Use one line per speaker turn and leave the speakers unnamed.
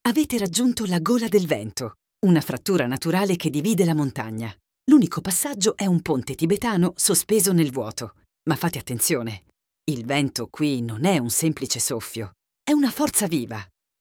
Avete raggiunto la gola del vento, una frattura naturale che divide la montagna. L'unico passaggio è un ponte tibetano sospeso nel vuoto. Ma fate attenzione, il vento qui non è un semplice soffio, è una forza viva.